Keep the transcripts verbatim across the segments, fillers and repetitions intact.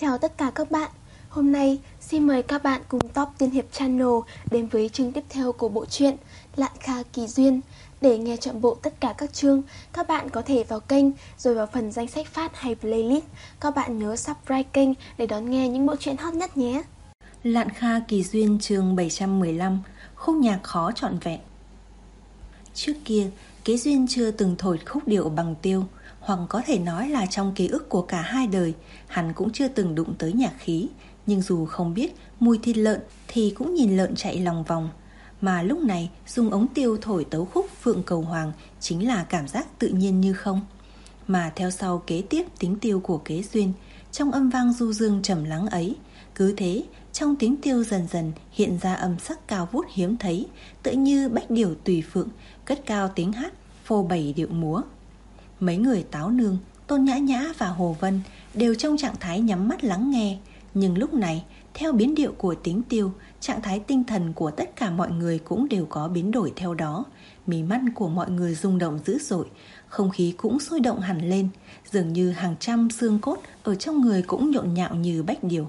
Chào tất cả các bạn. Hôm nay xin mời các bạn cùng Top Tiên Hiệp Channel đến với chương tiếp theo của bộ truyện Lạn Kha Kỳ Duyên. Để nghe trọn bộ tất cả các chương, các bạn có thể vào kênh rồi vào phần danh sách phát hay playlist. Các bạn nhớ subscribe kênh để đón nghe những bộ truyện hot nhất nhé. Lạn Kha Kỳ Duyên chương bảy trăm mười lăm, khúc nhạc khó trọn vẹn. Trước kia, Kế Duyên chưa từng thổi khúc điệu bằng tiêu, hoặc có thể nói là trong ký ức của cả hai đời, hắn cũng chưa từng đụng tới nhạc khí. Nhưng dù không biết mùi thịt lợn thì cũng nhìn lợn chạy lòng vòng. Mà lúc này dùng ống tiêu thổi tấu khúc Phượng Cầu Hoàng chính là cảm giác tự nhiên như không. Mà theo sau kế tiếp tiếng tiêu của Kế Duyên, trong âm vang du dương trầm lắng ấy, cứ thế trong tiếng tiêu dần dần hiện ra âm sắc cao vút hiếm thấy, tựa như bách điểu tùy phượng cất cao tiếng hát, phô bày điệu múa. Mấy người Táo Nương, Tôn Nhã Nhã và Hồ Vân đều trong trạng thái nhắm mắt lắng nghe. Nhưng lúc này, theo biến điệu của tiếng tiêu, trạng thái tinh thần của tất cả mọi người cũng đều có biến đổi theo đó. Mí mắt của mọi người rung động dữ dội, không khí cũng sôi động hẳn lên, dường như hàng trăm xương cốt ở trong người cũng nhộn nhạo như bách điểu.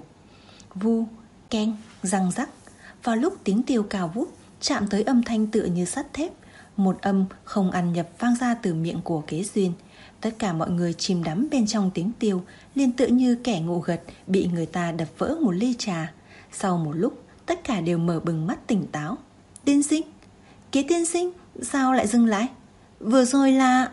Vu, keng, răng rắc. Vào lúc tiếng tiêu cao vút chạm tới âm thanh tựa như sắt thép, một âm không ăn nhập vang ra từ miệng của Kế Duyên. Tất cả mọi người chìm đắm bên trong tiếng tiêu, liền tựa như kẻ ngủ gật bị người ta đập vỡ một ly trà. Sau một lúc, tất cả đều mở bừng mắt tỉnh táo. Tiên sinh, Kế tiên sinh, sao lại dừng lại? Vừa rồi là...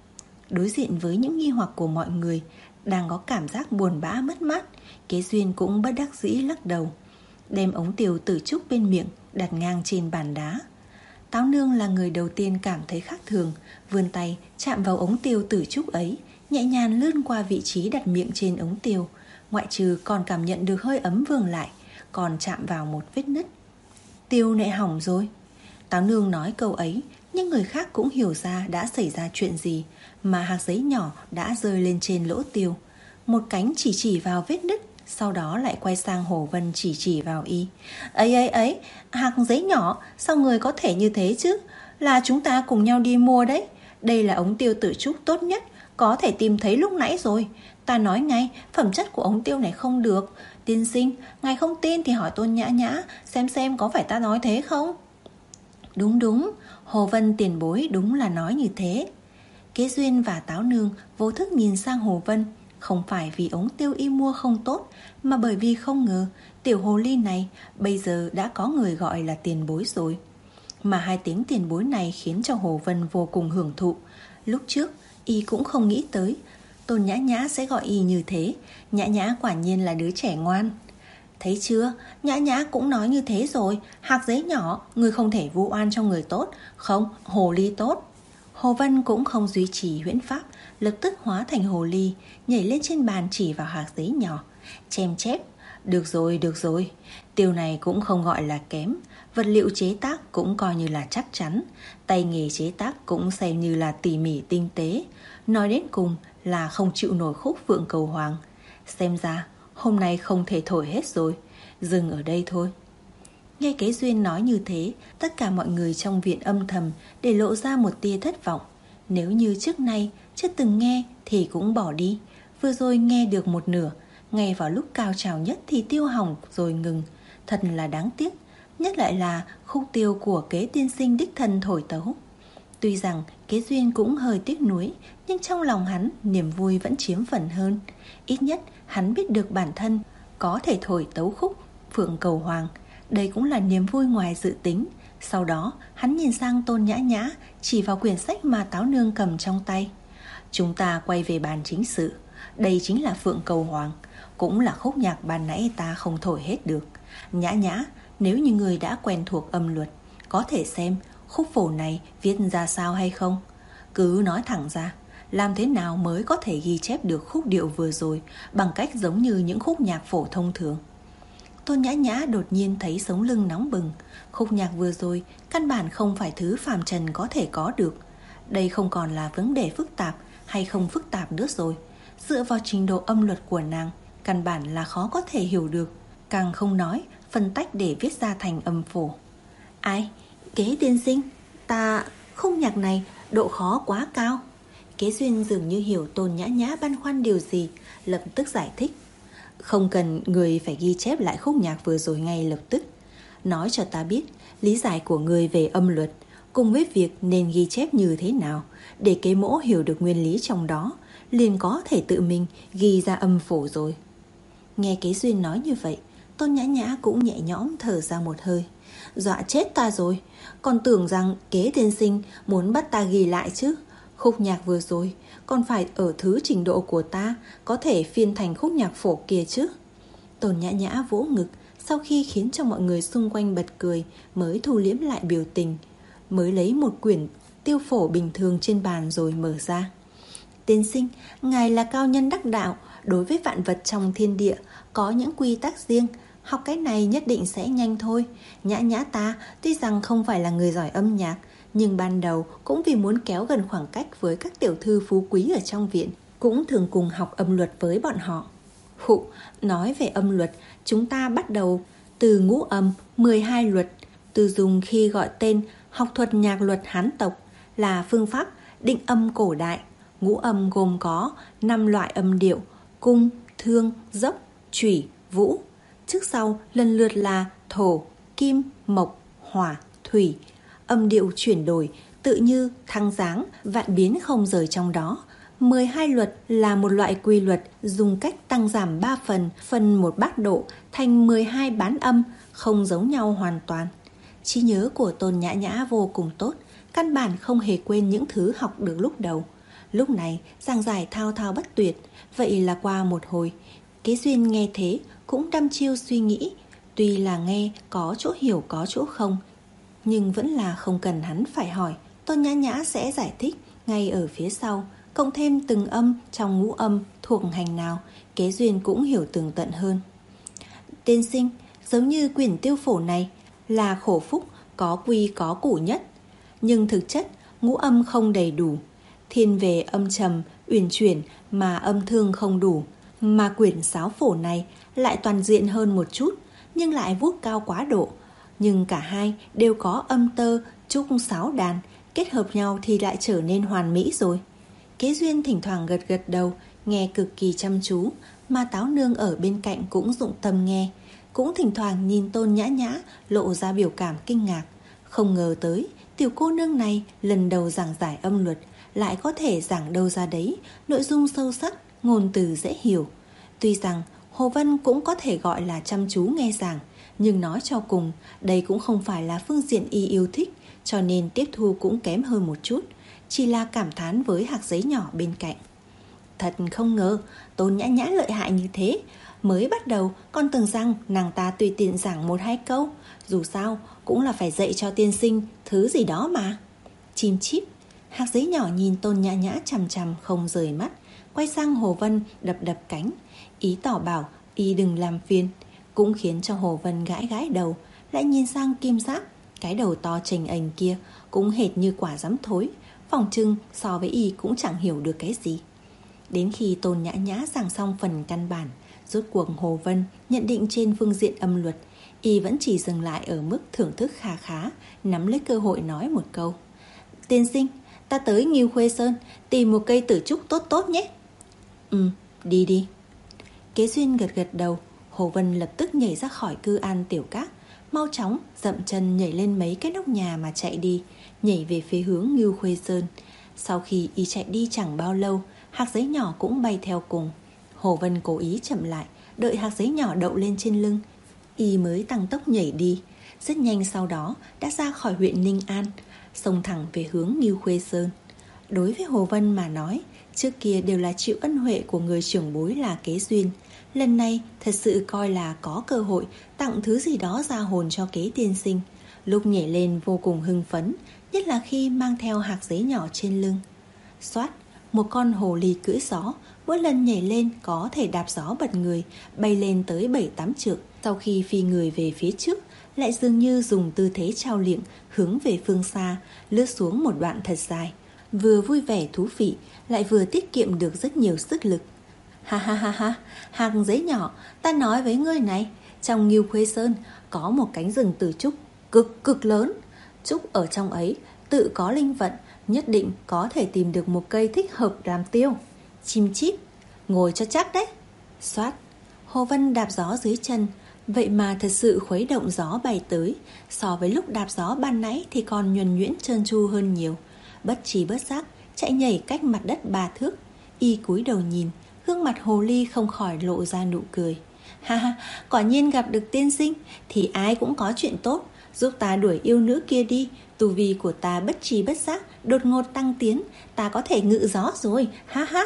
Đối diện với những nghi hoặc của mọi người, đang có cảm giác buồn bã mất mát, Kế Duyên cũng bất đắc dĩ lắc đầu, đem ống tiêu tử trúc bên miệng đặt ngang trên bàn đá. Táo Nương là người đầu tiên cảm thấy khác thường, vươn tay chạm vào ống tiêu tử trúc ấy, nhẹ nhàng lướt qua vị trí đặt miệng trên ống tiêu, ngoại trừ còn cảm nhận được hơi ấm vương lại, còn chạm vào một vết nứt. Tiêu nệ hỏng rồi. Táo Nương nói câu ấy, nhưng người khác cũng hiểu ra đã xảy ra chuyện gì, mà hạt giấy nhỏ đã rơi lên trên lỗ tiêu. Một cánh chỉ chỉ vào vết nứt, sau đó lại quay sang Hồ Vân chỉ chỉ vào y. Ấy ấy ấy, hạt giấy nhỏ, sao người có thể như thế chứ? Là chúng ta cùng nhau đi mua đấy. Đây là ống tiêu tử trúc tốt nhất, có thể tìm thấy lúc nãy rồi. Ta nói ngay, phẩm chất của ống tiêu này không được. Tiên sinh, ngài không tin thì hỏi Tôn Nhã Nhã, xem xem có phải ta nói thế không? Đúng đúng, Hồ Vân tiền bối đúng là nói như thế. Kế Duyên và Táo Nương vô thức nhìn sang Hồ Vân, không phải vì ống tiêu y mua không tốt, mà bởi vì không ngờ tiểu hồ ly này bây giờ đã có người gọi là tiền bối rồi. Mà hai tiếng tiền bối này khiến cho Hồ Vân vô cùng hưởng thụ. Lúc trước y cũng không nghĩ tới Tôn Nhã Nhã sẽ gọi y như thế. Nhã Nhã quả nhiên là đứa trẻ ngoan. Thấy chưa, Nhã Nhã cũng nói như thế rồi. Hạt giấy nhỏ, người không thể vu oan cho người tốt. Không, hồ ly tốt. Hồ Vân cũng không duy trì huyễn pháp, lập tức hóa thành hồ ly, nhảy lên trên bàn chỉ vào hạt giấy nhỏ, chém chép. Được rồi, được rồi, tiêu này cũng không gọi là kém, vật liệu chế tác cũng coi như là chắc chắn, tay nghề chế tác cũng xem như là tỉ mỉ tinh tế. Nói đến cùng là không chịu nổi khúc Phượng Cầu Hoàng. Xem ra hôm nay không thể thổi hết rồi, dừng ở đây thôi. Nghe Kế Duyên nói như thế, tất cả mọi người trong viện âm thầm để lộ ra một tia thất vọng. Nếu như trước nay chưa từng nghe thì cũng bỏ đi. Vừa rồi nghe được một nửa, ngay vào lúc cao trào nhất thì tiêu hỏng rồi ngừng. Thật là đáng tiếc, nhất lại là khúc tiêu của Kế tiên sinh đích thân thổi tấu. Tuy rằng Kế Duyên cũng hơi tiếc nuối, nhưng trong lòng hắn niềm vui vẫn chiếm phần hơn. Ít nhất hắn biết được bản thân có thể thổi tấu khúc Phượng Cầu Hoàng. Đây cũng là niềm vui ngoài dự tính. Sau đó hắn nhìn sang Tôn Nhã Nhã, chỉ vào quyển sách mà Táo Nương cầm trong tay. Chúng ta quay về bàn chính sự. Đây chính là Phượng Cầu Hoàng, cũng là khúc nhạc ban nãy ta không thổi hết được. Nhã Nhã, nếu như người đã quen thuộc âm luật, có thể xem khúc phổ này viết ra sao hay không? Cứ nói thẳng ra, làm thế nào mới có thể ghi chép được khúc điệu vừa rồi bằng cách giống như những khúc nhạc phổ thông thường? Tôn Nhã Nhã đột nhiên thấy sống lưng nóng bừng. Khúc nhạc vừa rồi căn bản không phải thứ phàm trần có thể có được. Đây không còn là vấn đề phức tạp hay không phức tạp nữa rồi. Dựa vào trình độ âm luật của nàng, căn bản là khó có thể hiểu được, càng không nói phân tách để viết ra thành âm phổ. Ai? Kế tiên sinh, ta... khúc nhạc này độ khó quá cao. Kế Duyên dường như hiểu Tôn Nhã Nhã băn khoăn điều gì, lập tức giải thích. Không cần người phải ghi chép lại khúc nhạc vừa rồi ngay lập tức. Nói cho ta biết lý giải của người về âm luật, cùng với việc nên ghi chép như thế nào, để kế mỗ hiểu được nguyên lý trong đó, liền có thể tự mình ghi ra âm phổ rồi. Nghe Kế Duyên nói như vậy, Tôn Nhã Nhã cũng nhẹ nhõm thở ra một hơi. Dọa chết ta rồi, còn tưởng rằng Kế tiên sinh muốn bắt ta ghi lại chứ. Khúc nhạc vừa rồi còn phải ở thứ trình độ của ta có thể phiên thành khúc nhạc phổ kia chứ. Tôn Nhã Nhã vỗ ngực, sau khi khiến cho mọi người xung quanh bật cười mới thu liễm lại biểu tình, mới lấy một quyển tiêu phổ bình thường trên bàn rồi mở ra. Tiên sinh, ngài là cao nhân đắc đạo, đối với vạn vật trong thiên địa có những quy tắc riêng, học cái này nhất định sẽ nhanh thôi. Nhã Nhã ta tuy rằng không phải là người giỏi âm nhạc, nhưng ban đầu cũng vì muốn kéo gần khoảng cách với các tiểu thư phú quý ở trong viện, cũng thường cùng học âm luật với bọn họ. Hụ, nói về âm luật, chúng ta bắt đầu từ ngũ âm, mười hai luật, từ dùng khi gọi tên học thuật nhạc luật Hán tộc, là phương pháp định âm cổ đại. Ngũ âm gồm có năm loại âm điệu: cung, thương, dốc, chủy, vũ. Trước sau lần lượt là thổ, kim, mộc, hỏa, thủy. Âm điệu chuyển đổi tự như thăng dáng, vạn biến không rời trong đó. mười hai luật là một loại quy luật dùng cách tăng giảm ba phần, phân một bát độ thành mười hai bán âm, không giống nhau hoàn toàn. Trí nhớ của Tôn Nhã Nhã vô cùng tốt, căn bản không hề quên những thứ học được lúc đầu. Lúc này giảng giải thao thao bất tuyệt. Vậy là qua một hồi, Kế Duyên nghe thế cũng đăm chiêu suy nghĩ. Tuy là nghe có chỗ hiểu có chỗ không, nhưng vẫn là không cần hắn phải hỏi, Tôn Nhã Nhã sẽ giải thích ngay ở phía sau. Cộng thêm từng âm trong ngũ âm thuộc hành nào, Kế Duyên cũng hiểu tường tận hơn. Tiên sinh, giống như quyển tiêu phổ này là khổ phúc có quy có củ nhất, nhưng thực chất ngũ âm không đầy đủ, thiên về âm trầm, uyển chuyển mà âm thương không đủ. Mà quyển sáo phổ này lại toàn diện hơn một chút, nhưng lại vuốt cao quá độ. Nhưng cả hai đều có âm tơ, trúc, sáo đàn, kết hợp nhau thì lại trở nên hoàn mỹ rồi. Kế Duyên thỉnh thoảng gật gật đầu, nghe cực kỳ chăm chú, mà Táo Nương ở bên cạnh cũng dụng tâm nghe, cũng thỉnh thoảng nhìn Tôn Nhã Nhã lộ ra biểu cảm kinh ngạc. Không ngờ tới tiểu cô nương này lần đầu giảng giải âm luật, lại có thể giảng đâu ra đấy nội dung sâu sắc, ngôn từ dễ hiểu. Tuy rằng Hồ Vân cũng có thể gọi là chăm chú nghe giảng, nhưng nói cho cùng đây cũng không phải là phương diện y yêu thích, cho nên tiếp thu cũng kém hơn một chút, chỉ là cảm thán với hạt giấy nhỏ bên cạnh. Thật không ngờ Tôn Nhã Nhã lợi hại như thế. Mới bắt đầu con tưởng rằng nàng ta tùy tiện giảng một hai câu, dù sao cũng là phải dạy cho tiên sinh thứ gì đó mà. Chim chip. Hạt giấy nhỏ nhìn Tôn Nhã Nhã chằm chằm không rời mắt, quay sang Hồ Vân đập đập cánh, ý tỏ bảo y đừng làm phiền. Cũng khiến cho Hồ Vân gãi gãi đầu, lại nhìn sang Kim Giáp, cái đầu to chềnh ềnh kia cũng hệt như quả dắm thối, phòng trưng so với y cũng chẳng hiểu được cái gì. Đến khi Tôn Nhã Nhã giảng xong phần căn bản, rốt cuộc Hồ Vân nhận định trên phương diện âm luật, y vẫn chỉ dừng lại ở mức thưởng thức kha khá, nắm lấy cơ hội nói một câu: Tiên sinh, ta tới Ngưu Khuê Sơn tìm một cây tử trúc tốt tốt nhé. Ừ, đi đi. Kế Duyên gật gật đầu. Hồ Vân lập tức nhảy ra khỏi Cư An Tiểu Các, mau chóng dậm chân nhảy lên mấy cái nóc nhà mà chạy đi, nhảy về phía hướng Ngưu Khuê Sơn. Sau khi y chạy đi chẳng bao lâu, hạt giấy nhỏ cũng bay theo cùng. Hồ Vân cố ý chậm lại, đợi hạt giấy nhỏ đậu lên trên lưng, y mới tăng tốc nhảy đi. Rất nhanh sau đó đã ra khỏi huyện Ninh An, xông thẳng về hướng Ngưu Khuê Sơn. Đối với Hồ Vân mà nói, trước kia đều là chịu ân huệ của người trưởng bối là Kế Duyên. Lần này thật sự coi là có cơ hội tặng thứ gì đó ra hồn cho Kế tiên sinh. Lúc nhảy lên vô cùng hưng phấn, nhất là khi mang theo hạt giấy nhỏ trên lưng. Xoát, một con hồ ly cưỡi gió, mỗi lần nhảy lên có thể đạp gió bật người, bay lên tới bảy tám trượng. Sau khi phi người về phía trước, lại dường như dùng tư thế trao liệng hướng về phương xa, lướt xuống một đoạn thật dài. Vừa vui vẻ thú vị, lại vừa tiết kiệm được rất nhiều sức lực. Ha ha ha ha, hạt giấy nhỏ, ta nói với ngươi này, trong Ngưu Khuê Sơn có một cánh rừng tử trúc cực cực lớn. Trúc ở trong ấy tự có linh vận, nhất định có thể tìm được một cây thích hợp làm tiêu. Chim chít, ngồi cho chắc đấy. Xoát, Hồ Vân đạp gió dưới chân, vậy mà thật sự khuấy động gió bay tới. So với lúc đạp gió ban nãy thì còn nhuần nhuyễn trơn tru hơn nhiều. Bất trí bất giác chạy nhảy cách mặt đất ba thước. Y cúi đầu nhìn, gương mặt hồ ly không khỏi lộ ra nụ cười. Ha ha, quả nhiên gặp được tiên sinh thì ai cũng có chuyện tốt. Giúp ta đuổi yêu nữ kia đi. Tu vi của ta bất trí bất giác đột ngột tăng tiến, ta có thể ngự gió rồi, ha ha.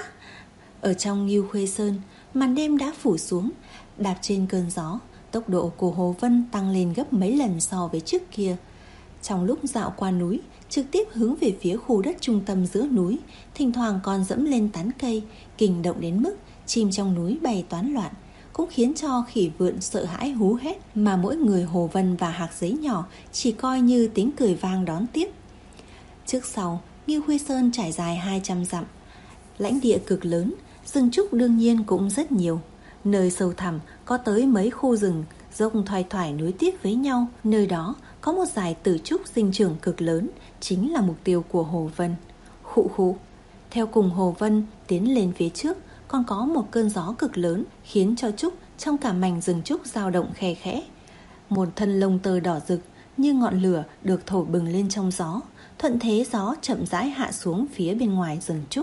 Ở trong Ngưu Khuê Sơn, màn đêm đã phủ xuống. Đạp trên cơn gió, tốc độ của Hồ Vân tăng lên gấp mấy lần so với trước kia. Trong lúc dạo qua núi, trực tiếp hướng về phía khu đất trung tâm giữa núi, thỉnh thoảng còn dẫm lên tán cây, kinh động đến mức chim trong núi bay toán loạn, cũng khiến cho khỉ vượn sợ hãi hú hét, mà mỗi người Hồ Vân và Hạc Giấy Nhỏ chỉ coi như tiếng cười vang đón tiếp. Trước sau, Ngưu Khuê Sơn trải dài hai trăm dặm, lãnh địa cực lớn, rừng trúc đương nhiên cũng rất nhiều. Nơi sâu thẳm có tới mấy khu rừng dốc thoai thoải nối tiếp với nhau. Nơi đó có một dải tử trúc sinh trưởng cực lớn, chính là mục tiêu của Hồ Vân. Khụ khụ. Theo cùng Hồ Vân tiến lên phía trước, còn có một cơn gió cực lớn khiến cho trúc trong cả mảnh rừng trúc dao động khe khẽ. Một thân lông tơ đỏ rực như ngọn lửa được thổi bừng lên trong gió, thuận thế gió chậm rãi hạ xuống phía bên ngoài rừng trúc.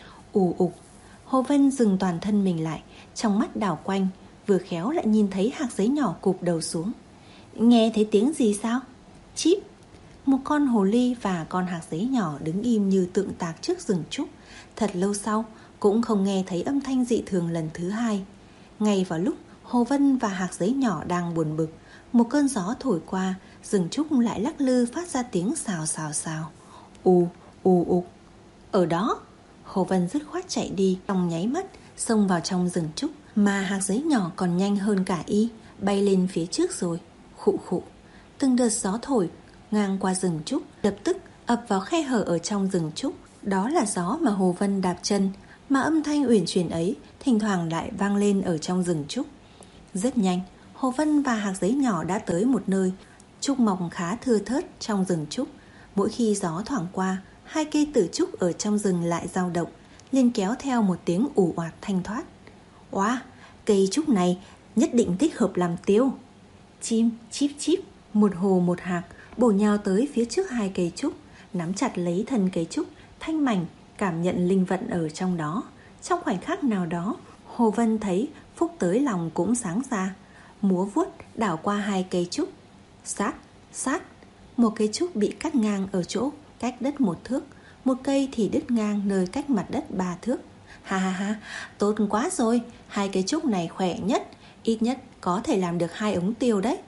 Ù ục. Hồ Vân dừng toàn thân mình lại, trong mắt đảo quanh, vừa khéo lại nhìn thấy Hạc Giấy Nhỏ cụp đầu xuống. Nghe thấy tiếng gì sao? Chíp. Một con hồ ly và con Hạc Giấy Nhỏ đứng im như tượng tạc trước rừng trúc. Thật lâu sau cũng không nghe thấy âm thanh dị thường lần thứ hai. Ngay vào lúc Hồ Vân và Hạc Giấy Nhỏ đang buồn bực, một cơn gió thổi qua, rừng trúc lại lắc lư phát ra tiếng xào xào xào. Ù ù ục. Ở đó. Hồ Vân dứt khoát chạy đi, trong nháy mắt xông vào trong rừng trúc, mà Hạc Giấy Nhỏ còn nhanh hơn cả y, bay lên phía trước rồi. Khụ khụ. Từng đợt gió thổi ngang qua rừng trúc, lập tức ập vào khe hở ở trong rừng trúc. Đó là gió mà Hồ Vân đạp chân, mà âm thanh uyển chuyển ấy thỉnh thoảng lại vang lên ở trong rừng trúc. Rất nhanh, Hồ Vân và Hạc Giấy Nhỏ đã tới một nơi trúc mọc khá thưa thớt trong rừng trúc. Mỗi khi gió thoảng qua, hai cây tử trúc ở trong rừng lại dao động, liền kéo theo một tiếng ù oạt thanh thoát. Oa, cây trúc này nhất định thích hợp làm tiêu. Chim chíp chíp, một hồ một hạc bổ nhào tới phía trước hai cây trúc, nắm chặt lấy thân cây trúc thanh mảnh, cảm nhận linh vận ở trong đó. Trong khoảnh khắc nào đó, Hồ Vân thấy phúc tới lòng cũng sáng ra, múa vuốt đảo qua hai cây trúc. Sát, sát. Một cây trúc bị cắt ngang ở chỗ cách đất một thước, một cây thì đứt ngang nơi cách mặt đất ba thước. Ha ha ha, tốt quá rồi, hai cây trúc này khỏe nhất, ít nhất có thể làm được hai ống tiêu đấy.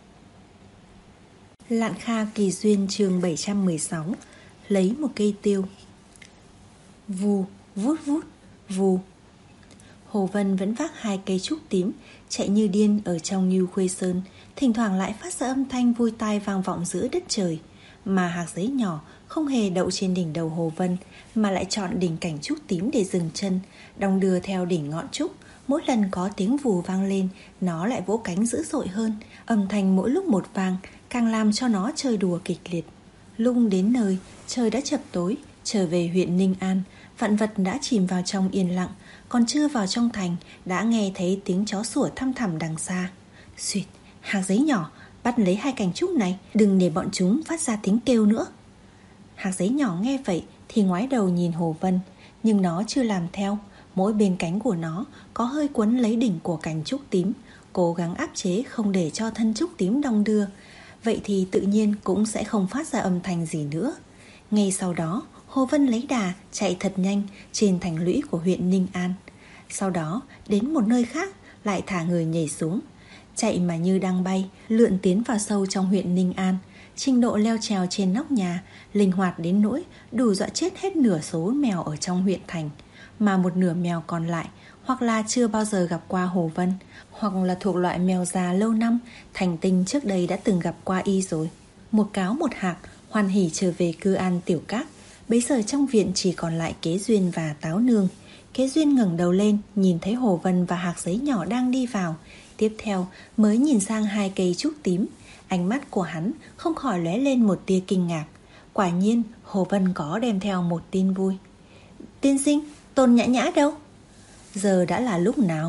Lạn Kha Kỳ Duyên chương bảy trăm mười sáu. Lấy một cây tiêu. Vù, vút vút, vù. Hồ Vân vẫn vác hai cây trúc tím, chạy như điên ở trong Ngưu Khuê Sơn, thỉnh thoảng lại phát ra âm thanh vui tai vang vọng giữa đất trời. Mà Hạc Giấy Nhỏ không hề đậu trên đỉnh đầu Hồ Vân, mà lại chọn đỉnh cảnh trúc tím để dừng chân, đong đưa theo đỉnh ngọn trúc. Mỗi lần có tiếng vù vang lên, nó lại vỗ cánh dữ dội hơn, âm thanh mỗi lúc một vang, càng làm cho nó chơi đùa kịch liệt. Lúc đến nơi, trời đã chập tối. Trở về huyện Ninh An, vạn vật đã chìm vào trong yên lặng, còn chưa vào trong thành đã nghe thấy tiếng chó sủa thăm thẳm đằng xa. Xuyệt, Hạc Giấy Nhỏ, bắt lấy hai cành trúc này, đừng để bọn chúng phát ra tiếng kêu nữa. Hạc Giấy Nhỏ nghe vậy thì ngoái đầu nhìn Hồ Vân, nhưng nó chưa làm theo. Mỗi bên cánh của nó có hơi quấn lấy đỉnh của cành trúc tím, cố gắng áp chế không để cho thân trúc tím đong đưa. Vậy thì tự nhiên cũng sẽ không phát ra âm thanh gì nữa. Ngay sau đó, Hồ Vân lấy đà chạy thật nhanh trên thành lũy của huyện Ninh An. Sau đó đến một nơi khác lại thả người nhảy xuống, chạy mà như đang bay, lượn tiến vào sâu trong huyện Ninh An. Trình độ leo trèo trên nóc nhà linh hoạt đến nỗi đủ dọa chết hết nửa số mèo ở trong huyện thành. Mà một nửa mèo còn lại hoặc là chưa bao giờ gặp qua Hồ Vân, hoặc là thuộc loại mèo già lâu năm, thành tinh trước đây đã từng gặp qua y rồi. Một cáo một hạc hoan hỉ trở về cư an tiểu các. Bấy giờ trong viện chỉ còn lại Kế Duyên và Táo Nương. Kế Duyên ngẩng đầu lên, nhìn thấy Hồ Vân và Hạc Giấy Nhỏ đang đi vào. Tiếp theo mới nhìn sang hai cây trúc tím. Ánh mắt của hắn không khỏi lóe lên một tia kinh ngạc. Quả nhiên Hồ Vân có đem theo một tin vui. Tiên sinh, Tôn Nhã Nhã đâu? Giờ đã là lúc nào?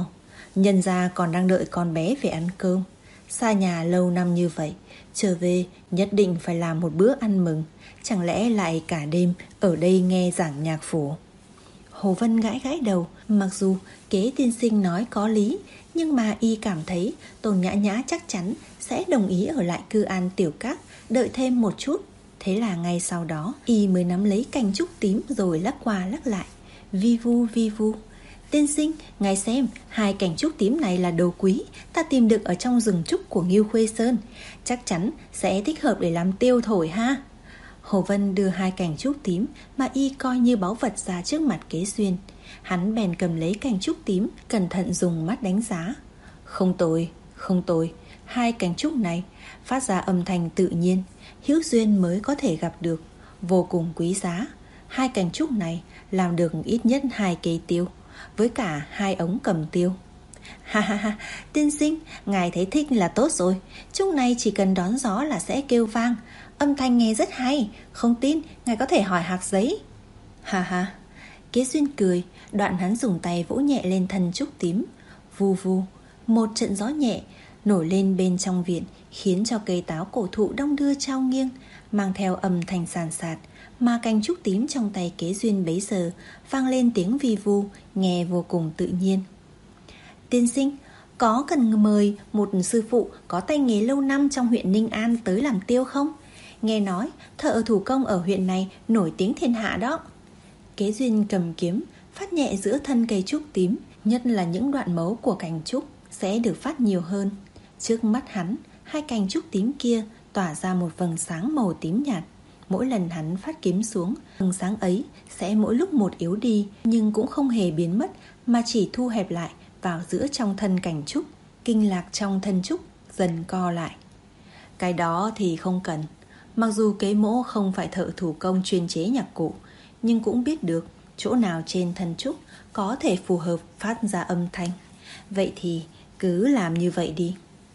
Nhân gia còn đang đợi con bé về ăn cơm. Xa nhà lâu năm như vậy, trở về nhất định phải làm một bữa ăn mừng. Chẳng lẽ lại cả đêm ở đây nghe giảng nhạc phổ? Hồ Vân gãi gãi đầu. Mặc dù Kế tiên sinh nói có lý, nhưng mà y cảm thấy Tôn Nhã Nhã chắc chắn sẽ đồng ý ở lại Cư An Tiểu Các đợi thêm một chút. Thế là ngay sau đó y mới nắm lấy cành trúc tím rồi lắc qua lắc lại. Vi vu vi vu. Tiên sinh, ngài xem, hai cành trúc tím này là đồ quý, ta tìm được ở trong rừng trúc của Ngưu Khuê Sơn, chắc chắn sẽ thích hợp để làm tiêu thổi ha. Hồ Vân đưa hai cành trúc tím mà y coi như báu vật ra trước mặt Kế Duyên. Hắn bèn cầm lấy cành trúc tím, cẩn thận dùng mắt đánh giá. Không tồi, không tồi, hai cành trúc này phát ra âm thanh tự nhiên, hữu duyên mới có thể gặp được, vô cùng quý giá. Hai cành trúc này làm được ít nhất hai cây tiêu, với cả hai ống cầm tiêu. Ha ha ha, tiên sinh, ngài thấy thích là tốt rồi. Trúc này chỉ cần đón gió là sẽ kêu vang, âm thanh nghe rất hay. Không tin, ngài có thể hỏi hạc giấy. Ha ha. Kế Duyên cười, đoạn hắn dùng tay vỗ nhẹ lên thân trúc tím. Vù vù, một trận gió nhẹ nổi lên bên trong viện, khiến cho cây táo cổ thụ đong đưa trao nghiêng, mang theo âm thanh sàn sạt. Mà cành trúc tím trong tay Kế Duyên bấy giờ vang lên tiếng vi vu, nghe vô cùng tự nhiên. Tiên sinh, có cần mời một sư phụ có tay nghề lâu năm trong huyện Ninh An tới làm tiêu không? Nghe nói thợ thủ công ở huyện này nổi tiếng thiên hạ đó. Kế Duyên cầm kiếm, phát nhẹ giữa thân cây trúc tím, nhất là những đoạn mấu của cành trúc sẽ được phát nhiều hơn. Trước mắt hắn, hai cành trúc tím kia tỏa ra một vầng sáng màu tím nhạt. Mỗi lần hắn phát kiếm xuống, vầng sáng ấy sẽ mỗi lúc một yếu đi, nhưng cũng không hề biến mất, mà chỉ thu hẹp lại vào giữa trong thân cành trúc. Kinh lạc trong thân trúc dần co lại. Cái đó thì không cần. Mặc dù Kế mỗ không phải thợ thủ công chuyên chế nhạc cụ, nhưng cũng biết được chỗ nào trên thân trúc có thể phù hợp phát ra âm thanh. Vậy thì cứ làm như vậy đi.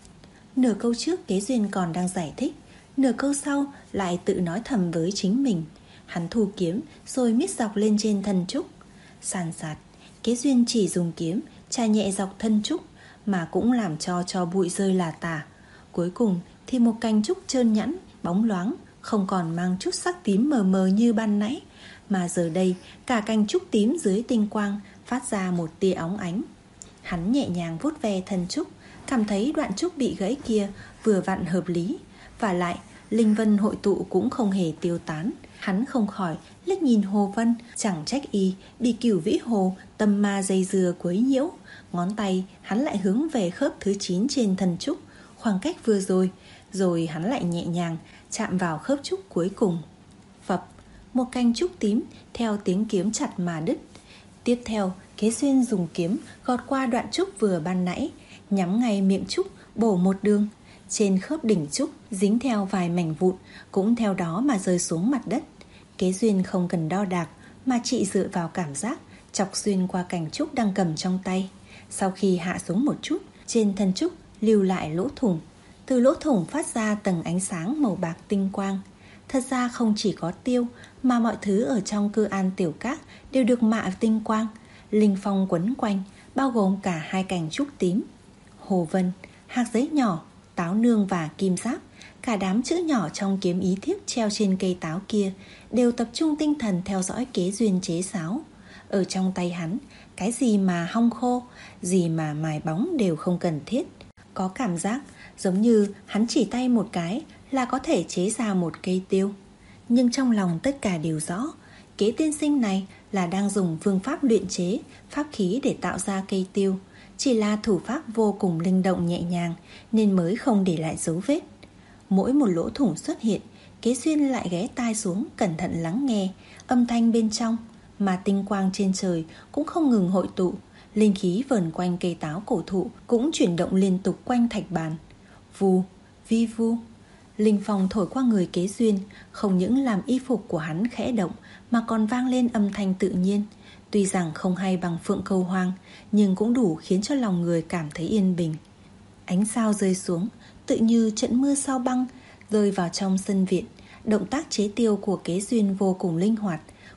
Nửa câu trước Kế Duyên còn đang giải thích, nửa câu sau lại tự nói thầm với chính mình. Hắn thu kiếm rồi miết dọc lên trên thân trúc. Sàn sạt, Kế Duyên chỉ dùng kiếm chà nhẹ dọc thân trúc, mà cũng làm cho cho bụi rơi là tả. Cuối cùng thì một cành trúc trơn nhẵn, bóng loáng, không còn mang chút sắc tím mờ mờ như ban nãy, mà giờ đây cả cành trúc tím dưới tinh quang phát ra một tia óng ánh. Hắn nhẹ nhàng vuốt ve thân trúc, cảm thấy đoạn trúc bị gãy kia vừa vặn hợp lý, và lại linh vân hội tụ cũng không hề tiêu tán. Hắn không khỏi liếc nhìn Hồ Vân, chẳng trách y bị Cửu Vĩ Hồ tâm ma dây dưa quấy nhiễu. Ngón tay hắn lại hướng về khớp thứ chín trên thân trúc, khoảng cách vừa rồi, rồi hắn lại nhẹ nhàng chạm vào khớp trúc cuối cùng. Phập, một cành trúc tím theo tiếng kiếm chặt mà đứt. Tiếp theo, Kế Duyên dùng kiếm gọt qua đoạn trúc vừa ban nãy, nhắm ngay miệng trúc bổ một đường. Trên khớp đỉnh trúc dính theo vài mảnh vụn, cũng theo đó mà rơi xuống mặt đất. Kế Duyên không cần đo đạc, mà chỉ dựa vào cảm giác chọc xuyên qua cành trúc đang cầm trong tay. Sau khi hạ xuống một chút, trên thân trúc lưu lại lỗ thủng. Từ lỗ thủng phát ra tầng ánh sáng màu bạc tinh quang. Thật ra không chỉ có tiêu, mà mọi thứ ở trong Cư An Tiểu Các đều được mạ tinh quang. Linh phong quấn quanh, bao gồm cả hai cành trúc tím. Hồ Vân, hạc giấy nhỏ, táo nương và kim giáp, cả đám chữ nhỏ trong kiếm ý thiếp treo trên cây táo kia đều tập trung tinh thần theo dõi Kế Duyên chế sáo. Ở trong tay hắn, cái gì mà hong khô, gì mà mài bóng đều không cần thiết. Có cảm giác giống như hắn chỉ tay một cái là có thể chế ra một cây tiêu. Nhưng trong lòng tất cả đều rõ, Kế tiên sinh này là đang dùng phương pháp luyện chế pháp khí để tạo ra cây tiêu. Chỉ là thủ pháp vô cùng linh động nhẹ nhàng, nên mới không để lại dấu vết. Mỗi một lỗ thủng xuất hiện, Kế Duyên lại ghé tai xuống cẩn thận lắng nghe âm thanh bên trong. Mà tinh quang trên trời cũng không ngừng hội tụ. Linh khí vờn quanh cây táo cổ thụ cũng chuyển động liên tục quanh thạch bàn. Vù, vi vu. Linh phong thổi qua người Kế Duyên, không những làm y phục của hắn khẽ động, mà còn vang lên âm thanh tự nhiên. Tuy rằng không hay bằng phượng câu hoang, nhưng cũng đủ khiến cho lòng người cảm thấy yên bình. Ánh sao rơi xuống, tự như trận mưa sao băng, rơi vào trong sân viện. Động tác chế tiêu của Kế Duyên vô cùng linh hoạt,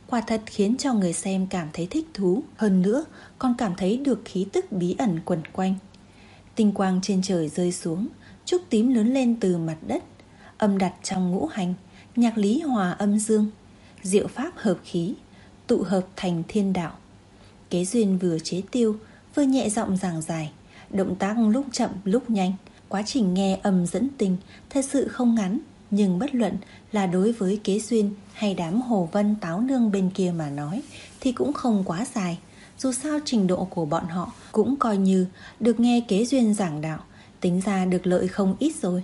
quả thật khiến cho người xem cảm thấy thích thú. Hơn nữa còn cảm thấy được khí tức bí ẩn quẩn quanh. Tinh quang trên trời rơi xuống, trúc tím lớn lên từ mặt đất. Âm đặt trong ngũ hành, nhạc lý hòa âm dương, diệu pháp hợp khí, tụ hợp thành thiên đạo. Kế Duyên vừa chế tiêu, vừa nhẹ giọng giảng giải, động tác lúc chậm lúc nhanh. Quá trình nghe âm dẫn tình thật sự không ngắn, nhưng bất luận là đối với Kế Duyên hay đám Hồ Vân Táo Nương bên kia mà nói thì cũng không quá dài. Dù sao trình độ của bọn họ cũng coi như được nghe Kế Duyên giảng đạo, tính ra được lợi không ít rồi.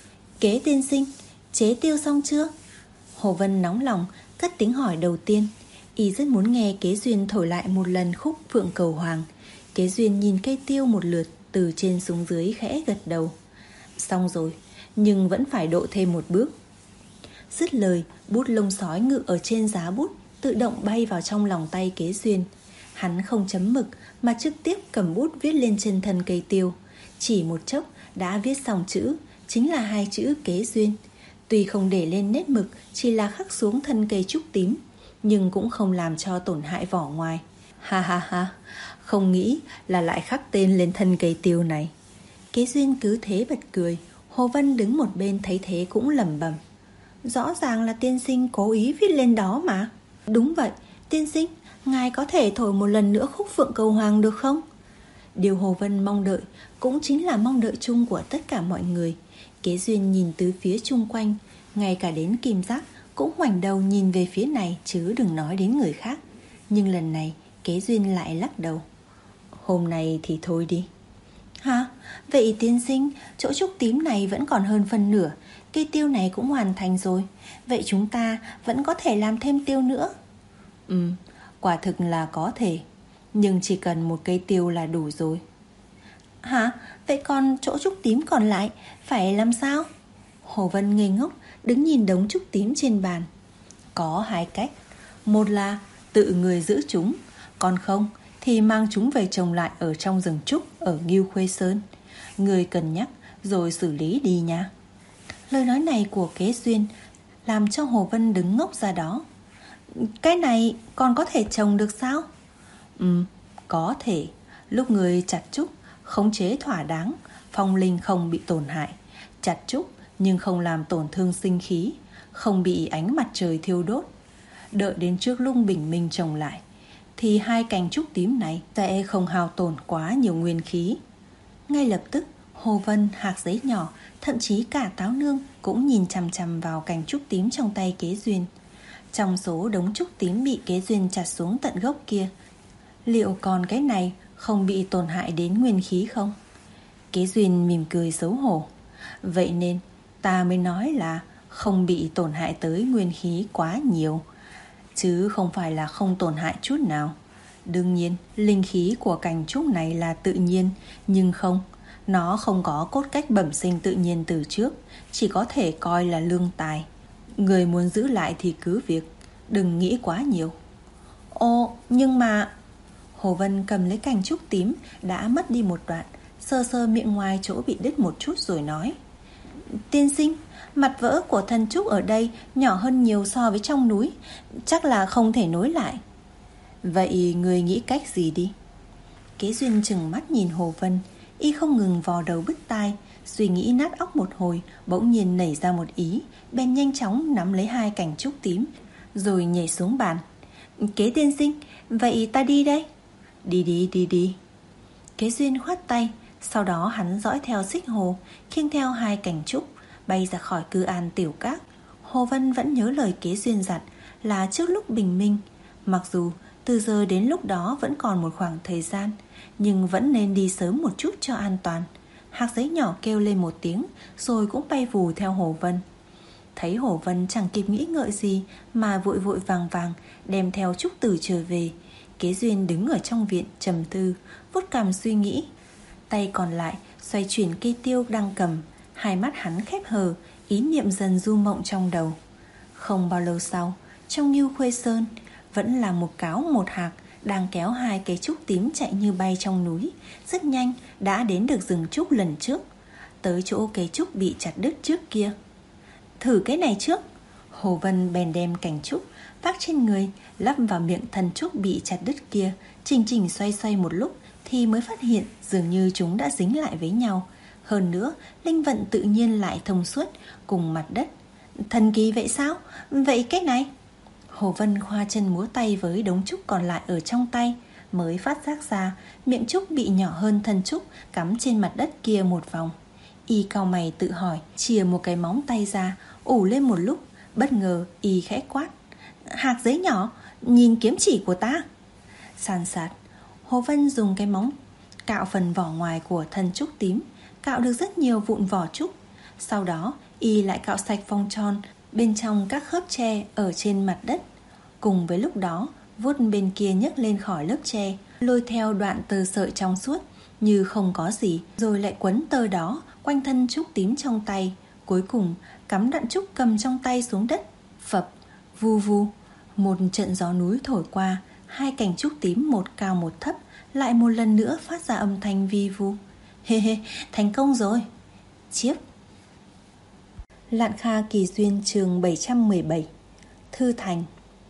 Kế tiên sinh, chế tiêu xong chưa? Hồ Vân nóng lòng cất tiếng hỏi đầu tiên. Y rất muốn nghe Kế Duyên thổi lại một lần khúc Phượng Cầu Hoàng. Kế Duyên nhìn cây tiêu một lượt từ trên xuống dưới khẽ gật đầu. Xong rồi, nhưng vẫn phải độ thêm một bước. Dứt lời, bút lông sói ngự ở trên giá bút tự động bay vào trong lòng tay Kế Duyên. Hắn không chấm mực mà trực tiếp cầm bút viết lên trên thân cây tiêu. Chỉ một chốc đã viết xong chữ, chính là hai chữ Kế Duyên. Tuy không để lên nét mực, chỉ là khắc xuống thân cây trúc tím, nhưng cũng không làm cho tổn hại vỏ ngoài. Ha ha ha, không nghĩ là lại khắc tên lên thân cây tiêu này. Kế Duyên cứ thế bật cười. Hồ Vân đứng một bên thấy thế cũng lẩm bẩm, rõ ràng là tiên sinh cố ý viết lên đó mà. Đúng vậy, tiên sinh, ngài có thể thổi một lần nữa khúc Phượng Cầu Hoàng được không? Điều Hồ Vân mong đợi cũng chính là mong đợi chung của tất cả mọi người. Kế Duyên nhìn từ phía chung quanh, ngay cả đến Kim Giác cũng ngoảnh đầu nhìn về phía này, chứ đừng nói đến người khác. Nhưng lần này Kế Duyên lại lắc đầu. Hôm nay thì thôi đi. Hả? Vậy tiên sinh, chỗ trúc tím này vẫn còn hơn phân nửa, cây tiêu này cũng hoàn thành rồi. Vậy chúng ta vẫn có thể làm thêm tiêu nữa. Ừ, quả thực là có thể, nhưng chỉ cần một cây tiêu là đủ rồi. Hả? Vậy còn chỗ trúc tím còn lại phải làm sao? Hồ Vân ngây ngốc đứng nhìn đống trúc tím trên bàn. Có hai cách. Một là tự người giữ chúng, còn không thì mang chúng về trồng lại ở trong rừng trúc ở Ngưu Khuê Sơn. Người cân nhắc rồi xử lý đi nha. Lời nói này của Kế Duyên làm cho Hồ Vân đứng ngốc ra đó. Cái này còn có thể trồng được sao? Ừ, có thể. Lúc người chặt trúc khống chế thỏa đáng, phong linh không bị tổn hại. Chặt trúc nhưng không làm tổn thương sinh khí, không bị ánh mặt trời thiêu đốt. Đợi đến trước lúc bình minh trồng lại thì hai cành trúc tím này sẽ không hao tổn quá nhiều nguyên khí. Ngay lập tức Hồ Vân, hạt giấy nhỏ, thậm chí cả Táo Nương cũng nhìn chằm chằm vào cành trúc tím trong tay Kế Duyên. Trong số đống trúc tím bị Kế Duyên chặt xuống tận gốc kia, liệu còn cái này không bị tổn hại đến nguyên khí không? Kế Duyên mỉm cười xấu hổ. Vậy nên ta mới nói là không bị tổn hại tới nguyên khí quá nhiều, chứ không phải là không tổn hại chút nào. Đương nhiên, linh khí của cành trúc này là tự nhiên, nhưng không, nó không có cốt cách bẩm sinh tự nhiên từ trước, chỉ có thể coi là lương tài. Người muốn giữ lại thì cứ việc, đừng nghĩ quá nhiều. Ồ, nhưng mà... Hồ Vân cầm lấy cành trúc tím đã mất đi một đoạn, sơ sơ miệng ngoài chỗ bị đứt một chút rồi nói. Tiên sinh, mặt vỡ của thân trúc ở đây nhỏ hơn nhiều so với trong núi, chắc là không thể nối lại. Vậy người nghĩ cách gì đi? Kế Duyên trừng mắt nhìn Hồ Vân, y không ngừng vò đầu bứt tai, suy nghĩ nát óc một hồi, bỗng nhiên nảy ra một ý, bèn nhanh chóng nắm lấy hai cành trúc tím, rồi nhảy xuống bàn. Kế tiên sinh, vậy ta đi đây. Đi đi đi đi. Kế Duyên khoát tay, sau đó hắn dõi theo Xích Hồ, khiêng theo hai cành trúc, bay ra khỏi Cư An Tiểu Các. Hồ Vân vẫn nhớ lời Kế Duyên dặn là trước lúc bình minh, mặc dù từ giờ đến lúc đó vẫn còn một khoảng thời gian, nhưng vẫn nên đi sớm một chút cho an toàn. Hạc giấy nhỏ kêu lên một tiếng, rồi cũng bay vù theo Hồ Vân. Thấy Hồ Vân chẳng kịp nghĩ ngợi gì mà vội vội vàng vàng đem theo trúc tử trở về, Kế Duyên đứng ở trong viện trầm tư, vuốt cằm suy nghĩ. Tay còn lại xoay chuyển cây tiêu đang cầm, hai mắt hắn khép hờ, ý niệm dần du mộng trong đầu. Không bao lâu sau, trong Ngưu Khuê Sơn vẫn là một cáo một hạc đang kéo hai cây trúc tím chạy như bay trong núi. Rất nhanh đã đến được rừng trúc lần trước, tới chỗ cây trúc bị chặt đứt trước kia. Thử cái này trước. Hồ Vân bèn đem cành trúc vác trên người, lắp vào miệng thần trúc bị chặt đứt kia, chỉnh chỉnh xoay xoay một lúc thì mới phát hiện dường như chúng đã dính lại với nhau. Hơn nữa, linh vận tự nhiên lại thông suốt cùng mặt đất. Thần kỳ vậy sao? Vậy cách này? Hồ Vân khoa chân múa tay với đống trúc còn lại ở trong tay, mới phát giác ra miệng trúc bị nhỏ hơn thân trúc cắm trên mặt đất kia một vòng. Y cau mày tự hỏi, chìa một cái móng tay ra, ủ lên một lúc. Bất ngờ Y khẽ quát: hạt giấy nhỏ, nhìn kiếm chỉ của ta. San sạt, Hồ Vân dùng cái móng cạo phần vỏ ngoài của thân trúc tím, cạo được rất nhiều vụn vỏ trúc. Sau đó Y lại cạo sạch vòng tròn bên trong các khớp tre ở trên mặt đất. Cùng với lúc đó, vuốt bên kia nhấc lên khỏi lớp tre, lôi theo đoạn tơ sợi trong suốt như không có gì, rồi lại quấn tơ đó quanh thân trúc tím trong tay. Cuối cùng cắm đoạn trúc cầm trong tay xuống đất. Phập, vu vu, một trận gió núi thổi qua, hai cành trúc tím một cao một thấp lại một lần nữa phát ra âm thanh vi vu. Hê hê, thành công rồi. Chiếc. Lạn Kha Kỳ Duyên chương bảy trăm mười bảy. Thư thành.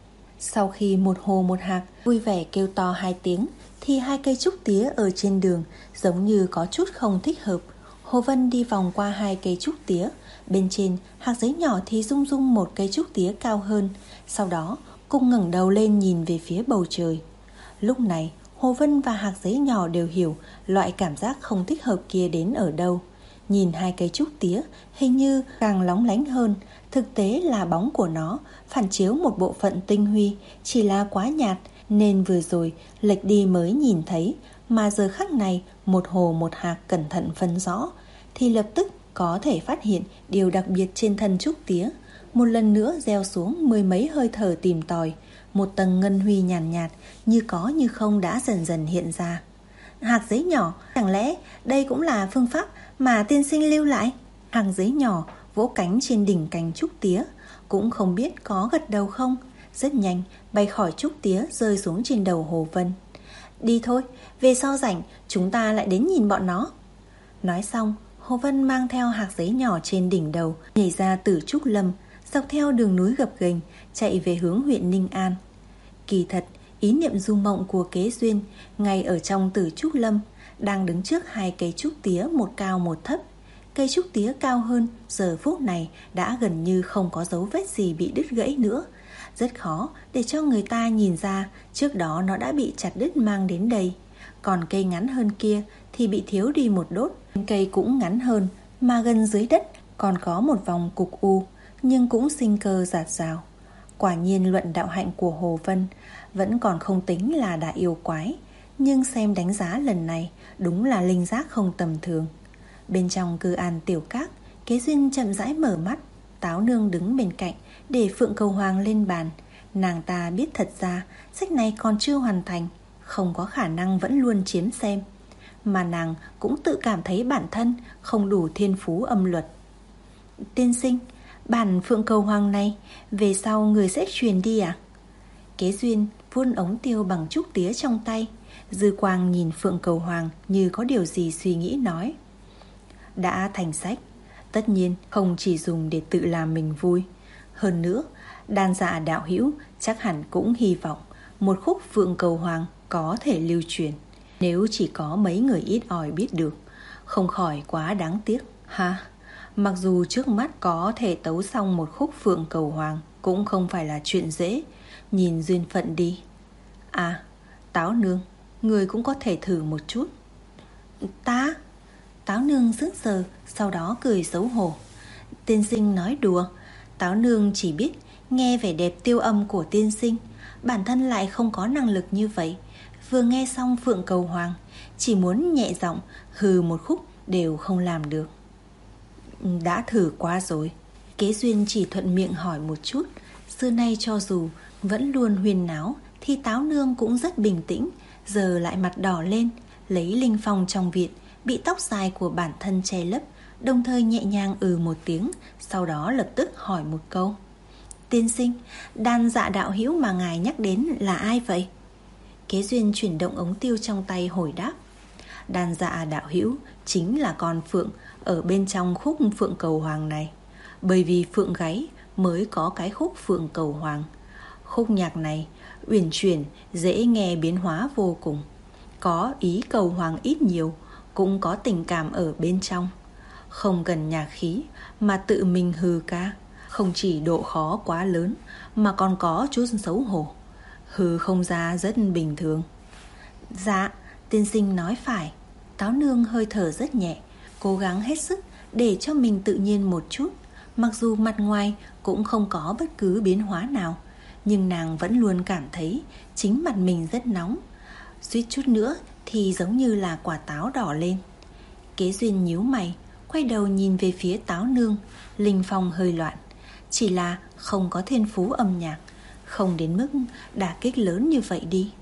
Sau khi một hồ một hạc vui vẻ kêu to hai tiếng, thì hai cây trúc tía ở trên đường giống như có chút không thích hợp. Hồ Vân đi vòng qua hai cây trúc tía. Bên trên hạc giấy nhỏ thì rung rung một cây trúc tía cao hơn. Sau đó cùng ngẩng đầu lên nhìn về phía bầu trời. Lúc này Hồ Vân và hạc giấy nhỏ đều hiểu loại cảm giác không thích hợp kia đến ở đâu. Nhìn hai cây trúc tía hình như càng lóng lánh hơn. Thực tế là bóng của nó phản chiếu một bộ phận tinh huy, chỉ là quá nhạt nên vừa rồi lệch đi mới nhìn thấy. Mà giờ khắc này một hồ một hạc cẩn thận phân rõ thì lập tức có thể phát hiện điều đặc biệt trên thân trúc tía. Một lần nữa gieo xuống mười mấy hơi thở tìm tòi, một tầng ngân huy nhàn nhạt, nhạt như có như không đã dần dần hiện ra. Hạc giấy nhỏ, chẳng lẽ đây cũng là phương pháp mà tiên sinh lưu lại? Hạc giấy nhỏ vỗ cánh trên đỉnh cành trúc tía, cũng không biết có gật đầu không. Rất nhanh bay khỏi trúc tía rơi xuống trên đầu Hồ Vân. Đi thôi, về sau rảnh chúng ta lại đến nhìn bọn nó. Nói xong, Hồ Vân mang theo hạc giấy nhỏ trên đỉnh đầu, nhảy ra từ trúc lâm, dọc theo đường núi gập ghềnh chạy về hướng huyện Ninh An. Kỳ thật, ý niệm du mộng của Kế Duyên ngay ở trong Tử Trúc Lâm, đang đứng trước hai cây trúc tía một cao một thấp. Cây trúc tía cao hơn giờ phút này đã gần như không có dấu vết gì bị đứt gãy nữa. Rất khó để cho người ta nhìn ra trước đó nó đã bị chặt đứt mang đến đây. Còn cây ngắn hơn kia thì bị thiếu đi một đốt. Cây cũng ngắn hơn, mà gần dưới đất còn có một vòng cục u, nhưng cũng sinh cơ rạt rào. Quả nhiên luận đạo hạnh của Hồ Vân vẫn còn không tính là đại yêu quái, nhưng xem đánh giá lần này đúng là linh giác không tầm thường. Bên trong Cư An tiểu các, Kế Duyên chậm rãi mở mắt. Táo Nương đứng bên cạnh để Phượng Cầu Hoàng lên bàn. Nàng ta biết thật ra sách này còn chưa hoàn thành, không có khả năng vẫn luôn chiếm xem. Mà nàng cũng tự cảm thấy bản thân không đủ thiên phú âm luật. Tiên sinh, bản Phượng Cầu Hoàng này về sau người sẽ truyền đi à? Kế Duyên vươn ống tiêu bằng trúc tía trong tay. Dư quang nhìn Phượng Cầu Hoàng như có điều gì suy nghĩ nói: đã thành sách, tất nhiên không chỉ dùng để tự làm mình vui. Hơn nữa, Đan Dạ đạo hữu chắc hẳn cũng hy vọng một khúc Phượng Cầu Hoàng có thể lưu truyền. Nếu chỉ có mấy người ít ỏi biết được, không khỏi quá đáng tiếc ha. Mặc dù trước mắt có thể tấu xong một khúc Phượng Cầu Hoàng cũng không phải là chuyện dễ. Nhìn duyên phận đi. À, Táo Nương, người cũng có thể thử một chút. Ta? Táo Nương sững sờ, sau đó cười xấu hổ. Tiên sinh nói đùa. Táo Nương chỉ biết nghe vẻ đẹp tiêu âm của tiên sinh, bản thân lại không có năng lực như vậy. Vừa nghe xong Phượng Cầu Hoàng, chỉ muốn nhẹ giọng hừ một khúc đều không làm được. Đã thử qua rồi. Kế Duyên chỉ thuận miệng hỏi một chút. Xưa nay cho dù vẫn luôn huyên náo thì Táo Nương cũng rất bình tĩnh, giờ lại mặt đỏ lên, lấy linh phong trong viện bị tóc dài của bản thân che lấp, đồng thời nhẹ nhàng ừ một tiếng, sau đó lập tức hỏi một câu: tiên sinh, Đan Dạ đạo hữu mà ngài nhắc đến là ai vậy? Kế Duyên chuyển động ống tiêu trong tay hồi đáp: Đan Dạ đạo hữu chính là con phượng ở bên trong khúc Phượng Cầu Hoàng này. Bởi vì phượng gáy mới có cái khúc Phượng Cầu Hoàng. Khúc nhạc này uyển chuyển, dễ nghe, biến hóa vô cùng. Có ý cầu hoàng ít nhiều, cũng có tình cảm ở bên trong. Không cần nhạc khí mà tự mình hừ ca. Không chỉ độ khó quá lớn mà còn có chút xấu hổ. Hừ không ra rất bình thường. Dạ, tiên sinh nói phải. Táo nương hơi thở rất nhẹ, cố gắng hết sức để cho mình tự nhiên một chút. Mặc dù mặt ngoài cũng không có bất cứ biến hóa nào, nhưng nàng vẫn luôn cảm thấy chính mặt mình rất nóng. Suýt chút nữa thì giống như là quả táo đỏ lên. Kế Duyên nhíu mày, quay đầu nhìn về phía Táo nương. Linh phong hơi loạn, chỉ là không có thiên phú âm nhạc, không đến mức đả kích lớn như vậy đi.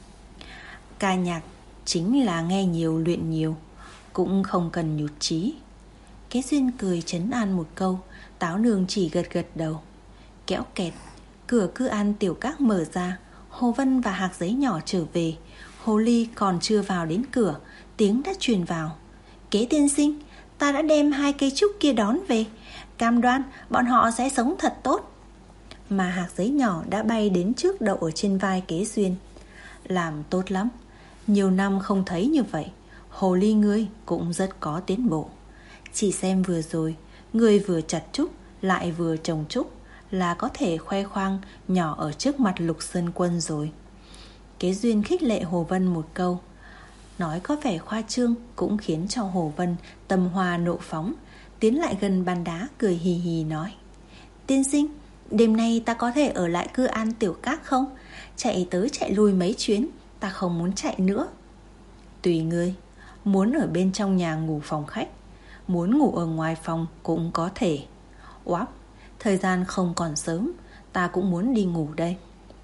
Ca nhạc chính là nghe nhiều luyện nhiều, cũng không cần nhụt chí. Kế Duyên cười trấn an một câu. Táo nương chỉ gật gật đầu. Kéo kẹt, cửa cư an tiểu các mở ra. Hồ Vân và hạc giấy nhỏ trở về. Hồ Ly còn chưa vào đến cửa, tiếng đã truyền vào. Kế tiên sinh, ta đã đem hai cây trúc kia đón về, cam đoan bọn họ sẽ sống thật tốt. Mà hạc giấy nhỏ đã bay đến trước đậu ở trên vai Kế Duyên. Làm tốt lắm, nhiều năm không thấy như vậy. Hồ Ly ngươi cũng rất có tiến bộ. Chỉ xem vừa rồi, ngươi vừa chặt trúc lại vừa trồng trúc là có thể khoe khoang nhỏ ở trước mặt Lục Sơn Quân rồi. Kế Duyên khích lệ Hồ Vân một câu, nói có vẻ khoa trương, cũng khiến cho Hồ Vân tâm hoa nộ phóng, tiến lại gần bàn đá cười hì hì nói: Tiên sinh, đêm nay ta có thể ở lại cư an tiểu các không? Chạy tới chạy lui mấy chuyến, ta không muốn chạy nữa. Tùy ngươi, muốn ở bên trong nhà ngủ phòng khách, muốn ngủ ở ngoài phòng cũng có thể. Oáp, thời gian không còn sớm, ta cũng muốn đi ngủ đây.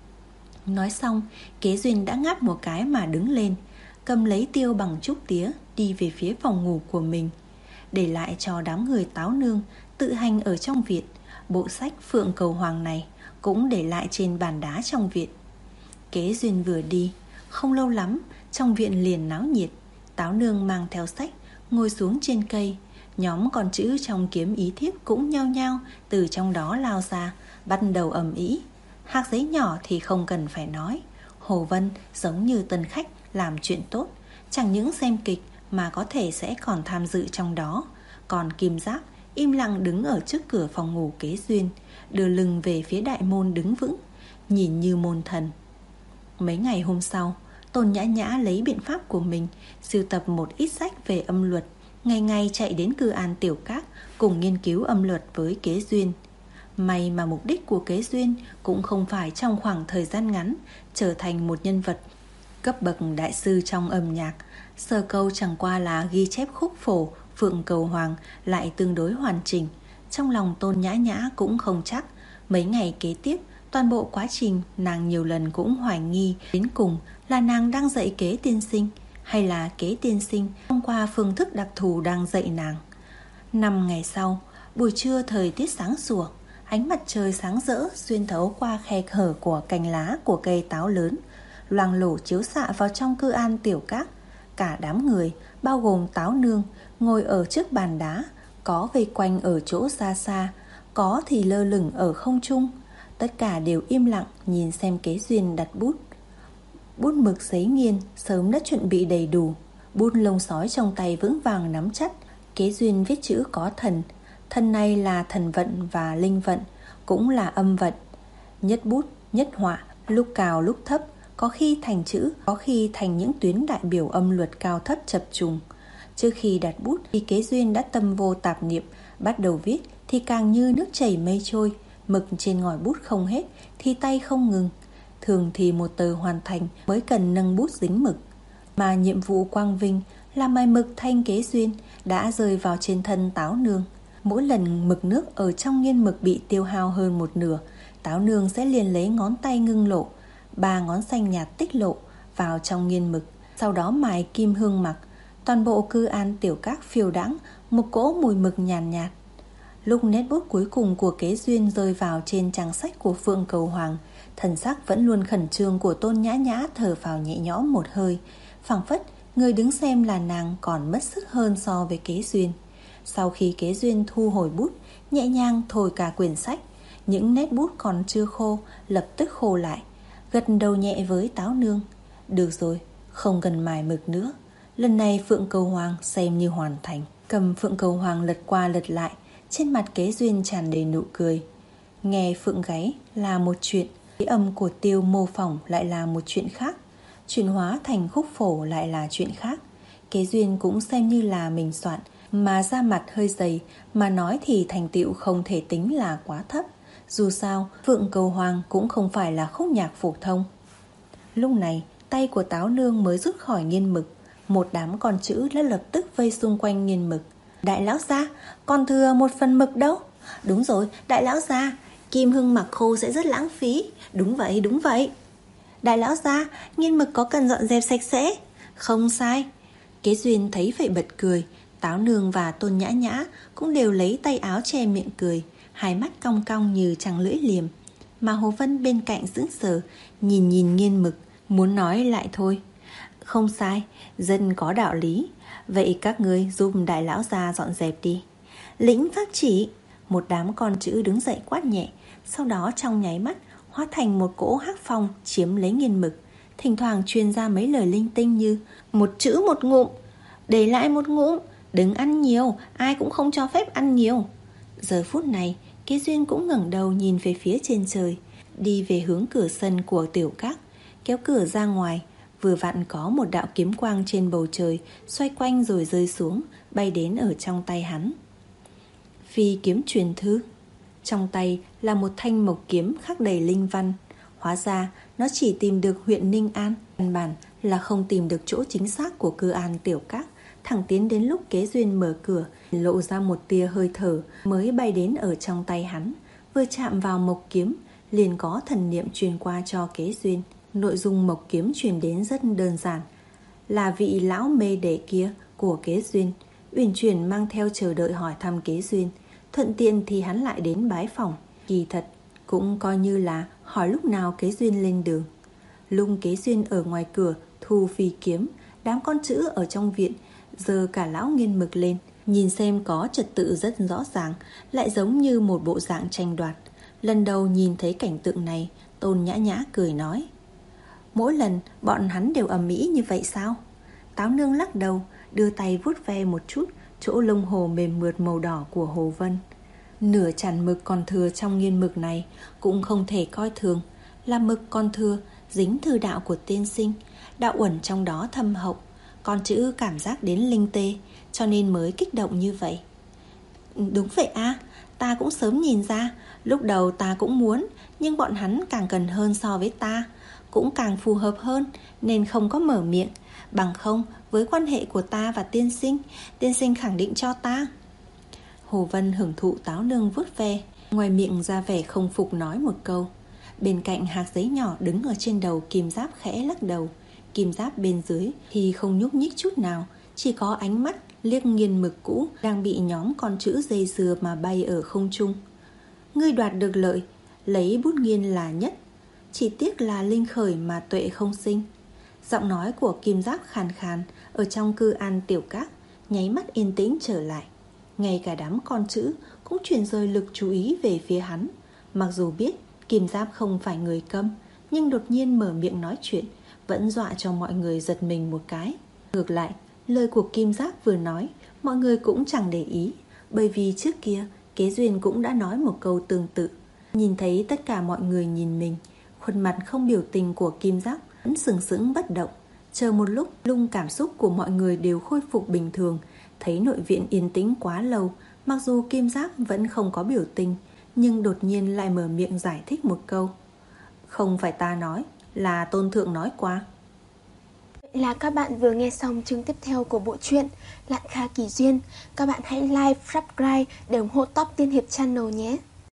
Nói xong, Kế Duyên đã ngáp một cái mà đứng lên, cầm lấy tiêu bằng trúc tía, đi về phía phòng ngủ của mình, để lại cho đám người Táo nương tự hành ở trong viện. Bộ sách Phượng Cầu Hoàng này cũng để lại trên bàn đá trong viện. Kế Duyên vừa đi, không lâu lắm trong viện liền náo nhiệt. Táo nương mang theo sách, ngồi xuống trên cây. Nhóm con chữ trong kiếm ý thiếp cũng nhao nhao từ trong đó lao ra, bắt đầu ầm ĩ. Hạc giấy nhỏ thì không cần phải nói. Hồ Vân giống như tân khách làm chuyện tốt, chẳng những xem kịch mà có thể sẽ còn tham dự trong đó. Còn Kim Giáp im lặng đứng ở trước cửa phòng ngủ Kế Duyên, đưa lưng về phía đại môn đứng vững, nhìn như môn thần. Mấy ngày hôm sau, Tôn Nhã Nhã lấy biện pháp của mình sưu tập một ít sách về âm luật, ngày ngày chạy đến cư an tiểu các cùng nghiên cứu âm luật với Kế Duyên. May mà mục đích của Kế Duyên cũng không phải trong khoảng thời gian ngắn trở thành một nhân vật cấp bậc đại sư trong âm nhạc. Sơ câu chẳng qua là ghi chép khúc phổ Phượng Cầu Hoàng lại tương đối hoàn chỉnh. Trong lòng Tôn Nhã Nhã cũng không chắc. Mấy ngày kế tiếp, toàn bộ quá trình nàng nhiều lần cũng hoài nghi đến cùng là nàng đang dạy Kế tiên sinh, hay là Kế tiên sinh thông qua phương thức đặc thù đang dạy nàng. Năm ngày sau, buổi trưa thời tiết sáng sủa, ánh mặt trời sáng rỡ xuyên thấu qua khe hở của cành lá của cây táo lớn, loang lổ chiếu xạ vào trong cư an tiểu các. Cả đám người, bao gồm Táo nương, ngồi ở trước bàn đá, có vây quanh ở chỗ xa xa, có thì lơ lửng ở không trung. Tất cả đều im lặng nhìn xem Kế Duyên đặt bút. Bút mực giấy nghiên sớm đã chuẩn bị đầy đủ, bút lông sói trong tay vững vàng nắm chắc. Kế Duyên viết chữ có thần, thần này là thần vận và linh vận, cũng là âm vận. Nhất bút, nhất họa, lúc cao lúc thấp, có khi thành chữ, có khi thành những tuyến đại biểu âm luật cao thấp chập trùng. Trước khi đặt bút thì Kế Duyên đã tâm vô tạp niệm, bắt đầu viết thì càng như nước chảy mây trôi. Mực trên ngòi bút không hết thì tay không ngừng. Thường thì một tờ hoàn thành mới cần nâng bút dính mực, mà nhiệm vụ quang vinh là mài mực thanh Kế Duyên đã rơi vào trên thân Táo nương. Mỗi lần mực nước ở trong nghiên mực bị tiêu hao hơn một nửa, Táo nương sẽ liền lấy ngón tay ngưng lộ, ba ngón xanh nhạt tích lộ vào trong nghiên mực, sau đó mài kim hương mặc. Toàn bộ cư an tiểu các phiêu đãng một cỗ mùi mực nhàn nhạt, nhạt. Lúc nét bút cuối cùng của Kế Duyên rơi vào trên trang sách của Phượng Cầu Hoàng, thần sắc vẫn luôn khẩn trương của Tôn Nhã Nhã thở phào nhẹ nhõm một hơi, phảng phất người đứng xem là nàng còn mất sức hơn so với Kế Duyên. Sau khi Kế Duyên thu hồi bút, nhẹ nhàng thổi cả quyển sách, những nét bút còn chưa khô lập tức khô lại, gật đầu nhẹ với Táo Nương. Được rồi, không cần mài mực nữa. Lần này Phượng Cầu Hoàng xem như hoàn thành. Cầm Phượng Cầu Hoàng lật qua lật lại, trên mặt Kế Duyên tràn đầy nụ cười. Nghe phượng gáy là một chuyện, cái âm của Tiêu mô phỏng lại là một chuyện khác, chuyển hóa thành khúc phổ lại là chuyện khác. Kế Duyên cũng xem như là mình soạn, mà da mặt hơi dày, mà nói thì thành tựu không thể tính là quá thấp. Dù sao, Phượng Cầu Hoàng cũng không phải là khúc nhạc phổ thông. Lúc này, tay của Táo Nương mới rút khỏi nghiên mực. Một đám con chữ đã lập tức vây xung quanh nghiên mực. Đại lão gia, còn thừa một phần mực đâu? Đúng rồi, đại lão gia, kim hương mặc khô sẽ rất lãng phí. Đúng vậy, đúng vậy. Đại lão gia, nghiên mực có cần dọn dẹp sạch sẽ? Không sai. Kế Duyên thấy vậy bật cười. Táo Nương và Tôn Nhã Nhã cũng đều lấy tay áo che miệng cười, hai mắt cong cong như trăng lưỡi liềm. Mà Hồ Vân bên cạnh sững sờ, nhìn nhìn nghiên mực, muốn nói lại thôi. Không sai, dân có đạo lý. Vậy các ngươi giúp đại lão gia dọn dẹp đi. Lĩnh pháp chỉ. Một đám con chữ đứng dậy quát nhẹ, sau đó trong nháy mắt hóa thành một cỗ hắc phong chiếm lấy nghiên mực. Thỉnh thoảng truyền ra mấy lời linh tinh như một chữ một ngụm, để lại một ngụm, đừng ăn nhiều, ai cũng không cho phép ăn nhiều. Giờ phút này, Kế Duyên cũng ngẩng đầu nhìn về phía trên trời, đi về hướng cửa sân của Tiểu Các, kéo cửa ra ngoài. Vừa vặn có một đạo kiếm quang trên bầu trời xoay quanh rồi rơi xuống, bay đến ở trong tay hắn. Phi kiếm truyền thư. Trong tay là một thanh mộc kiếm khắc đầy linh văn. Hóa ra nó chỉ tìm được huyện Ninh An, căn bản là không tìm được chỗ chính xác của cư an Tiểu Các. Thẳng tiến đến lúc Kế Duyên mở cửa, lộ ra một tia hơi thở mới bay đến ở trong tay hắn. Vừa chạm vào mộc kiếm, liền có thần niệm truyền qua cho Kế Duyên. Nội dung mộc kiếm truyền đến rất đơn giản, là vị lão mê đệ kia của Kế Duyên uyển chuyển mang theo chờ đợi hỏi thăm Kế Duyên. Thuận tiện thì hắn lại đến bái phỏng. Kỳ thật cũng coi như là hỏi lúc nào Kế Duyên lên đường. Lung Kế Duyên ở ngoài cửa thu phi kiếm, đám con chữ ở trong viện giơ cả lão nghiên mực lên, nhìn xem có trật tự rất rõ ràng, lại giống như một bộ dạng tranh đoạt. Lần đầu nhìn thấy cảnh tượng này, Tôn Nhã Nhã cười nói: mỗi lần bọn hắn đều ầm ĩ như vậy sao? Táo Nương lắc đầu, đưa tay vuốt ve một chút chỗ lông hồ mềm mượt màu đỏ của Hồ Vân. Nửa chản mực còn thừa trong nghiên mực này cũng không thể coi thường, là mực còn thừa dính thư đạo của tiên sinh, đạo uẩn trong đó thâm hậu, con chữ cảm giác đến linh tê, cho nên mới kích động như vậy. Đúng vậy à, ta cũng sớm nhìn ra, lúc đầu ta cũng muốn, nhưng bọn hắn càng cần hơn so với ta, cũng càng phù hợp hơn nên không có mở miệng. Bằng không, với quan hệ của ta và tiên sinh, tiên sinh khẳng định cho ta. Hồ Vân hưởng thụ Táo Nương vuốt ve, ngoài miệng ra vẻ không phục nói một câu. Bên cạnh hạt giấy nhỏ đứng ở trên đầu Kim Giáp khẽ lắc đầu. Kim Giáp bên dưới thì không nhúc nhích chút nào, chỉ có ánh mắt liếc nghiên mực cũ đang bị nhóm con chữ dây dưa mà bay ở không trung. Ngươi đoạt được lợi, lấy bút nghiên là nhất, chỉ tiếc là linh khởi mà tuệ không sinh. Giọng nói của Kim Giáp khàn khàn ở trong cư an Tiểu Các nháy mắt yên tĩnh trở lại. Ngay cả đám con chữ cũng chuyển rời lực chú ý về phía hắn. Mặc dù biết Kim Giáp không phải người câm, nhưng đột nhiên mở miệng nói chuyện vẫn dọa cho mọi người giật mình một cái. Ngược lại, lời của Kim Giáp vừa nói mọi người cũng chẳng để ý, bởi vì trước kia Kế Duyên cũng đã nói một câu tương tự. Nhìn thấy tất cả mọi người nhìn mình, khuôn mặt không biểu tình của Kim Giáp vẫn sừng sững bất động. Chờ một lúc, lung cảm xúc của mọi người đều khôi phục bình thường. Thấy nội viện yên tĩnh quá lâu, mặc dù Kim Giáp vẫn không có biểu tình, nhưng đột nhiên lại mở miệng giải thích một câu. Không phải ta nói, là Tôn Thượng nói qua. Vậy là các bạn vừa nghe xong chương tiếp theo của bộ truyện Lạn Kha Kỳ Duyên. Các bạn hãy like, subscribe để ủng hộ Top Tiên Hiệp Channel nhé.